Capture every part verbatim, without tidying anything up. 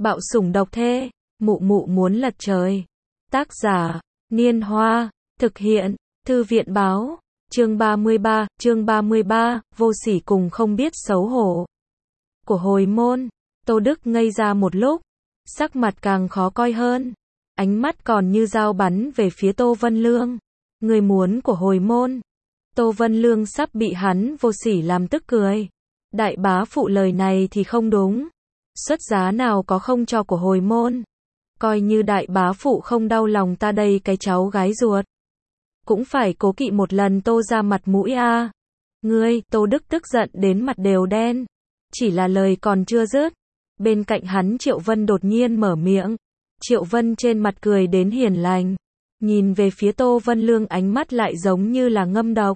Bạo sủng độc thê, mụ mụ muốn lật trời. Tác giả, Niên Hoa, thực hiện, Thư viện báo, chương ba mươi ba, chương ba mươi ba, vô sỉ cùng không biết xấu hổ. Của hồi môn, Tô Đức ngây ra một lúc, sắc mặt càng khó coi hơn, ánh mắt còn như dao bắn về phía Tô Vân Lương. Người muốn của hồi môn. Tô Vân Lương sắp bị hắn vô sỉ làm tức cười. Đại bá phụ lời này thì không đúng. Xuất giá nào có không cho của hồi môn. Coi như đại bá phụ không đau lòng ta đây cái cháu gái ruột. Cũng phải cố kỵ một lần Tô ra mặt mũi a. À. Ngươi, Tô Đức tức giận đến mặt đều đen. Chỉ là lời còn chưa dứt. Bên cạnh hắn Triệu Vân đột nhiên mở miệng. Triệu Vân trên mặt cười đến hiền lành. Nhìn về phía Tô Vân Lương ánh mắt lại giống như là ngâm độc.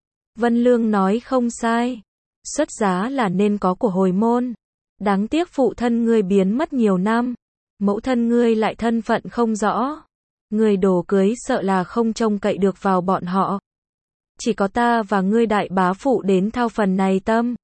Vân Lương nói không sai. Xuất giá là nên có của hồi môn. Đáng tiếc phụ thân ngươi biến mất nhiều năm. Mẫu thân ngươi lại thân phận không rõ. Người đồ cưới sợ là không trông cậy được vào bọn họ. Chỉ có ta và ngươi đại bá phụ đến thao phần này tâm.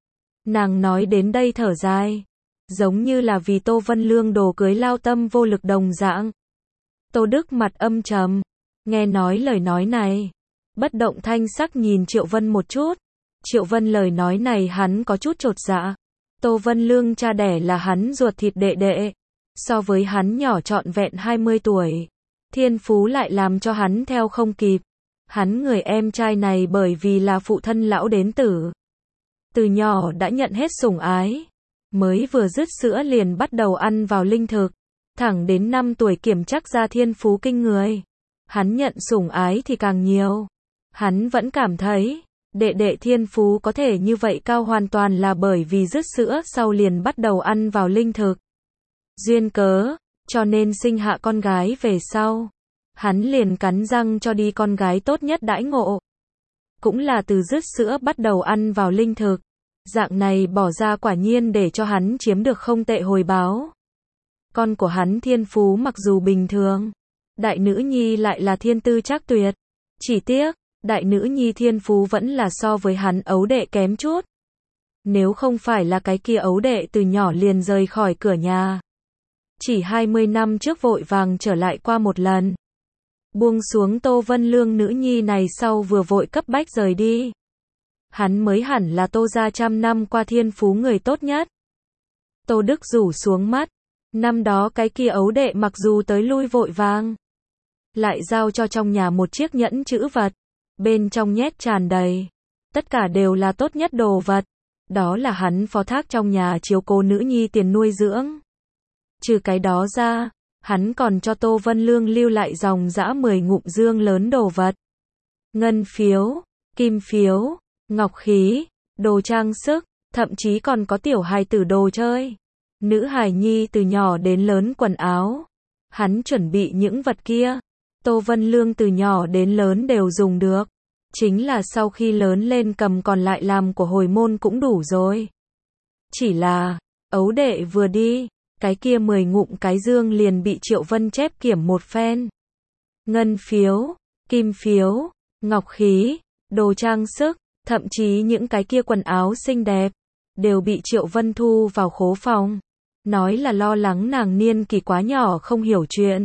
Nàng nói đến đây thở dài. Giống như là vì Tô Vân Lương đồ cưới lao tâm vô lực đồng dạng. Tô Đức mặt âm trầm. Nghe nói lời nói này. Bất động thanh sắc nhìn Triệu Vân một chút. Triệu Vân lời nói này hắn có chút chột dạ. Tô Vân Lương cha đẻ là hắn ruột thịt đệ đệ. So với hắn nhỏ trọn vẹn hai mươi tuổi. Thiên phú lại làm cho hắn theo không kịp. Hắn người em trai này bởi vì là phụ thân lão đến tử. Từ nhỏ đã nhận hết sủng ái. Mới vừa dứt sữa liền bắt đầu ăn vào linh thực. Thẳng đến năm tuổi kiểm chắc ra thiên phú kinh người. Hắn nhận sủng ái thì càng nhiều. Hắn vẫn cảm thấy, đệ đệ thiên phú có thể như vậy cao hoàn toàn là bởi vì dứt sữa sau liền bắt đầu ăn vào linh thực. Duyên cớ, cho nên sinh hạ con gái về sau. Hắn liền cắn răng cho đi con gái tốt nhất đãi ngộ. Cũng là từ dứt sữa bắt đầu ăn vào linh thực. Dạng này bỏ ra quả nhiên để cho hắn chiếm được không tệ hồi báo. Con của hắn thiên phú mặc dù bình thường. Đại nữ nhi lại là thiên tư trác tuyệt. Chỉ tiếc, đại nữ nhi thiên phú vẫn là so với hắn ấu đệ kém chút. Nếu không phải là cái kia ấu đệ từ nhỏ liền rời khỏi cửa nhà. Chỉ hai mươi năm trước vội vàng trở lại qua một lần. Buông xuống Tô Vân Lương nữ nhi này sau vừa vội cấp bách rời đi. Hắn mới hẳn là Tô gia trăm năm qua thiên phú người tốt nhất. Tô Đức rủ xuống mắt. Năm đó cái kia ấu đệ mặc dù tới lui vội vàng. Lại giao cho trong nhà một chiếc nhẫn chữ vật. Bên trong nhét tràn đầy. Tất cả đều là tốt nhất đồ vật. Đó là hắn phó thác trong nhà chiếu cố nữ nhi tiền nuôi dưỡng. Trừ cái đó ra, hắn còn cho Tô Vân Lương lưu lại dòng dã mười ngụm dương lớn đồ vật. Ngân phiếu, kim phiếu, ngọc khí, đồ trang sức, thậm chí còn có tiểu hài tử đồ chơi. Nữ hài nhi từ nhỏ đến lớn quần áo. Hắn chuẩn bị những vật kia. Tô Vân Lương từ nhỏ đến lớn đều dùng được. Chính là sau khi lớn lên cầm còn lại làm của hồi môn cũng đủ rồi. Chỉ là, ấu đệ vừa đi, cái kia mười ngụm cái dương liền bị Triệu Vân chép kiểm một phen. Ngân phiếu, kim phiếu, ngọc khí, đồ trang sức, thậm chí những cái kia quần áo xinh đẹp, đều bị Triệu Vân thu vào khố phòng. Nói là lo lắng nàng niên kỳ quá nhỏ không hiểu chuyện.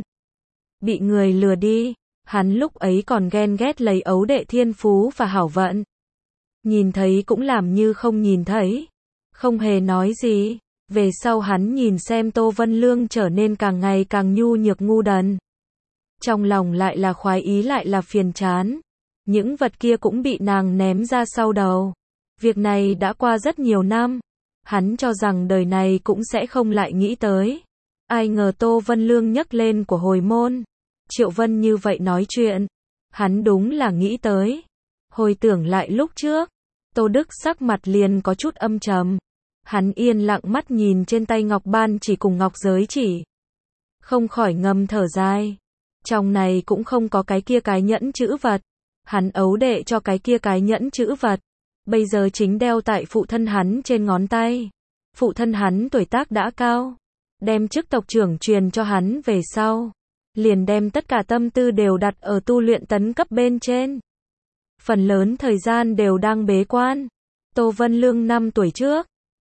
Bị người lừa đi, hắn lúc ấy còn ghen ghét lấy ấu đệ thiên phú và hảo vận. Nhìn thấy cũng làm như không nhìn thấy. Không hề nói gì. Về sau hắn nhìn xem Tô Vân Lương trở nên càng ngày càng nhu nhược ngu đần. Trong lòng lại là khoái ý lại là phiền chán. Những vật kia cũng bị nàng ném ra sau đầu. Việc này đã qua rất nhiều năm. Hắn cho rằng đời này cũng sẽ không lại nghĩ tới. Ai ngờ Tô Vân Lương nhắc lên của hồi môn. Triệu Vân như vậy nói chuyện. Hắn đúng là nghĩ tới. Hồi tưởng lại lúc trước. Tô Đức sắc mặt liền có chút âm trầm. Hắn yên lặng mắt nhìn trên tay ngọc ban chỉ cùng ngọc giới chỉ. Không khỏi ngầm thở dài. Trong này cũng không có cái kia cái nhẫn chữ vật. Hắn ấu đệ cho cái kia cái nhẫn chữ vật. Bây giờ chính đeo tại phụ thân hắn trên ngón tay. Phụ thân hắn tuổi tác đã cao. Đem chức tộc trưởng truyền cho hắn về sau. Liền đem tất cả tâm tư đều đặt ở tu luyện tấn cấp bên trên. Phần lớn thời gian đều đang bế quan. Tô Vân Lương năm tuổi trước.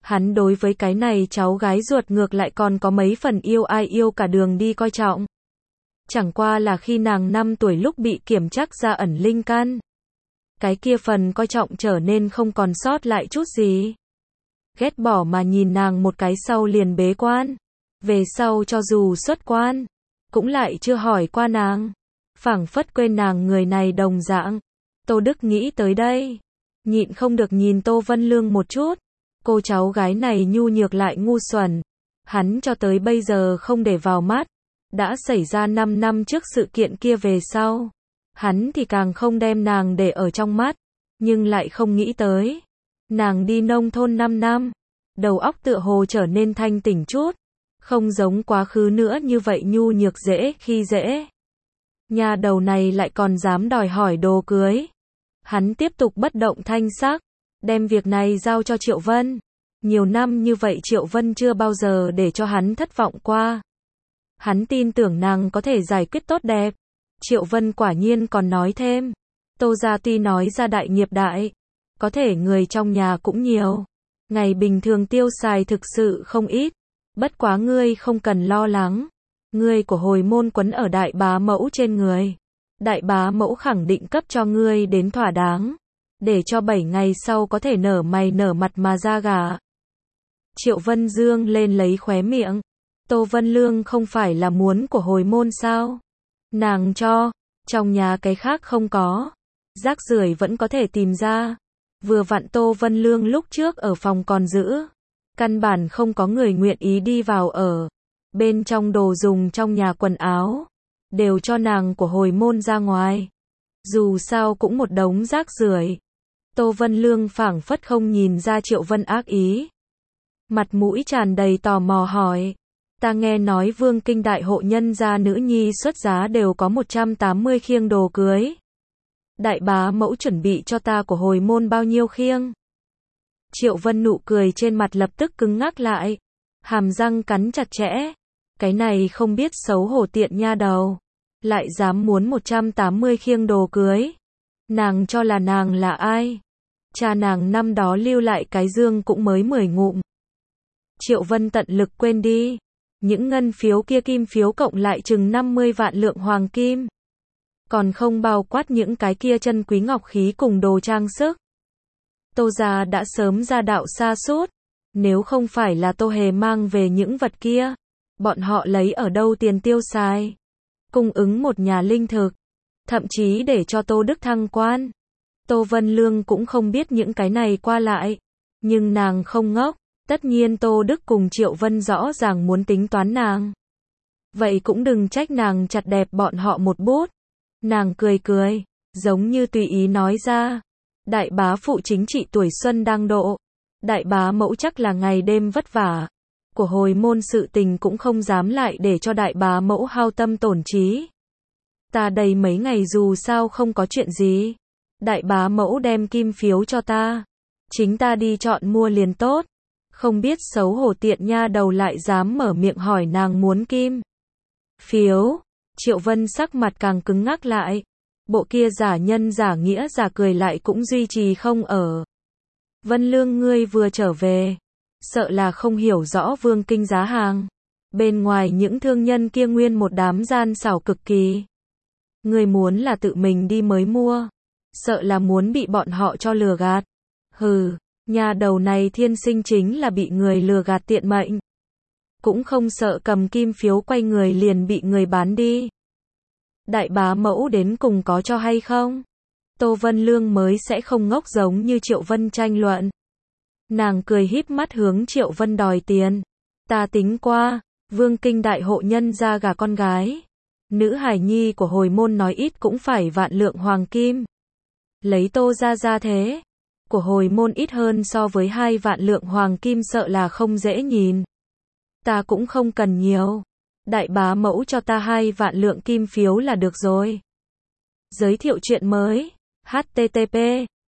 Hắn đối với cái này cháu gái ruột ngược lại còn có mấy phần yêu ai yêu cả đường đi coi trọng. Chẳng qua là khi nàng năm tuổi lúc bị kiểm chắc ra ẩn linh căn. Cái kia phần coi trọng trở nên không còn sót lại chút gì. Ghét bỏ mà nhìn nàng một cái sau liền bế quan. Về sau cho dù xuất quan, cũng lại chưa hỏi qua nàng. Phảng phất quên nàng người này đồng dạng. Tô Đức nghĩ tới đây. Nhịn không được nhìn Tô Vân Lương một chút. Cô cháu gái này nhu nhược lại ngu xuẩn. Hắn cho tới bây giờ không để vào mắt. Đã xảy ra năm năm trước sự kiện kia về sau. Hắn thì càng không đem nàng để ở trong mắt. Nhưng lại không nghĩ tới. Nàng đi nông thôn năm năm. Đầu óc tựa hồ trở nên thanh tỉnh chút. Không giống quá khứ nữa như vậy nhu nhược dễ khi dễ. Nhà đầu này lại còn dám đòi hỏi đồ cưới. Hắn tiếp tục bất động thanh sắc. Đem việc này giao cho Triệu Vân. Nhiều năm như vậy Triệu Vân chưa bao giờ để cho hắn thất vọng qua. Hắn tin tưởng nàng có thể giải quyết tốt đẹp. Triệu Vân quả nhiên còn nói thêm. Tô gia tuy nói ra đại nghiệp đại. Có thể người trong nhà cũng nhiều. Ngày bình thường tiêu xài thực sự không ít. Bất quá ngươi không cần lo lắng. Ngươi của hồi môn quấn ở đại bá mẫu trên người. Đại bá mẫu khẳng định cấp cho ngươi đến thỏa đáng. Để cho bảy ngày sau có thể nở mày nở mặt mà ra gả. Triệu Vân dương lên lấy khóe miệng. Tô Vân Lương không phải là muốn của hồi môn sao? Nàng cho, trong nhà cái khác không có. Rác rưởi vẫn có thể tìm ra. Vừa vặn Tô Vân Lương lúc trước ở phòng còn giữ. Căn bản không có người nguyện ý đi vào ở. Bên trong đồ dùng trong nhà quần áo. Đều cho nàng của hồi môn ra ngoài. Dù sao cũng một đống rác rưởi. Tô Vân Lương phảng phất không nhìn ra Triệu Vân ác ý. Mặt mũi tràn đầy tò mò hỏi. Ta nghe nói Vương Kinh đại hộ nhân gia nữ nhi xuất giá đều có một trăm tám mươi khiêng đồ cưới. Đại bá mẫu chuẩn bị cho ta của hồi môn bao nhiêu khiêng? Triệu Vân nụ cười trên mặt lập tức cứng ngắc lại. Hàm răng cắn chặt chẽ. Cái này không biết xấu hổ tiện nha đầu. Lại dám muốn một trăm tám mươi khiêng đồ cưới. Nàng cho là nàng là ai? Cha nàng năm đó lưu lại cái dương cũng mới mười ngụm. Triệu Vân tận lực quên đi. Những ngân phiếu kia kim phiếu cộng lại chừng năm mươi vạn lượng hoàng kim. Còn không bao quát những cái kia chân quý ngọc khí cùng đồ trang sức. Tô gia đã sớm ra đạo xa suốt. Nếu không phải là Tô Hề mang về những vật kia, bọn họ lấy ở đâu tiền tiêu xài. Cung ứng một nhà linh thực. Thậm chí để cho Tô Đức thăng quan. Tô Vân Lương cũng không biết những cái này qua lại. Nhưng nàng không ngốc. Tất nhiên Tô Đức cùng Triệu Vân rõ ràng muốn tính toán nàng. Vậy cũng đừng trách nàng chặt đẹp bọn họ một bút. Nàng cười cười, giống như tùy ý nói ra. Đại bá phụ chính trị tuổi xuân đang độ. Đại bá mẫu chắc là ngày đêm vất vả. Của hồi môn sự tình cũng không dám lại để cho đại bá mẫu hao tâm tổn trí. Ta đây mấy ngày dù sao không có chuyện gì. Đại bá mẫu đem kim phiếu cho ta. Chính ta đi chọn mua liền tốt. Không biết xấu hổ tiện nha đầu lại dám mở miệng hỏi nàng muốn kim phiếu. Triệu Vân sắc mặt càng cứng ngắc lại. Bộ kia giả nhân giả nghĩa giả cười lại cũng duy trì không ở. Vân Lương ngươi vừa trở về. Sợ là không hiểu rõ Vương Kinh giá hàng. Bên ngoài những thương nhân kia nguyên một đám gian xảo cực kỳ. Ngươi muốn là tự mình đi mới mua. Sợ là muốn bị bọn họ cho lừa gạt. Hừ. Nhà đầu này thiên sinh chính là bị người lừa gạt tiện mệnh. Cũng không sợ cầm kim phiếu quay người liền bị người bán đi. Đại bá mẫu đến cùng có cho hay không? Tô Vân Lương mới sẽ không ngốc giống như Triệu Vân tranh luận. Nàng cười híp mắt hướng Triệu Vân đòi tiền. Ta tính qua, Vương Kinh đại hộ nhân ra gả con gái. Nữ hài nhi của hồi môn nói ít cũng phải vạn lượng hoàng kim. Lấy Tô ra ra thế. Của hồi môn ít hơn so với hai vạn lượng hoàng kim sợ là không dễ nhìn. Ta cũng không cần nhiều. Đại bá mẫu cho ta hai vạn lượng kim phiếu là được rồi. Giới thiệu chuyện mới. H T T P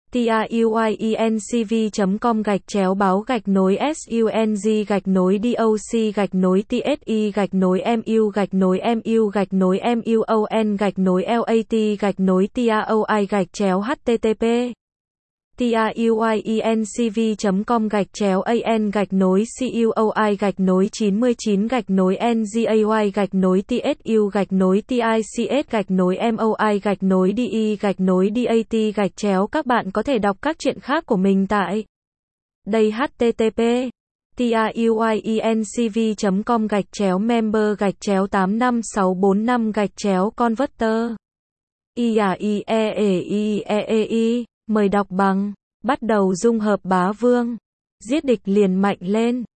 tuyencv com gạch chéo báo gạch nối sung gạch nối doc gạch nối tsi gạch nối mu gạch nối mu gạch nối muon gạch nối lat gạch nối taoi gạch chéo http tuyuyencv chấm com gạch chéo an gạch nối cuoi gạch nối chín mươi chín gạch nối ngay gạch nối tsu gạch nối tics gạch nối moi gạch nối de gạch nối dat gạch chéo. Các bạn có thể đọc các truyện khác của mình tại đây http tuyuyencv chấm com gạch chéo member gạch chéo tám năm sáu bốn năm gạch chéo converter. i a i e e i e e i mời đọc bằng. Bắt đầu dung hợp bá vương. Giết địch liền mạnh lên.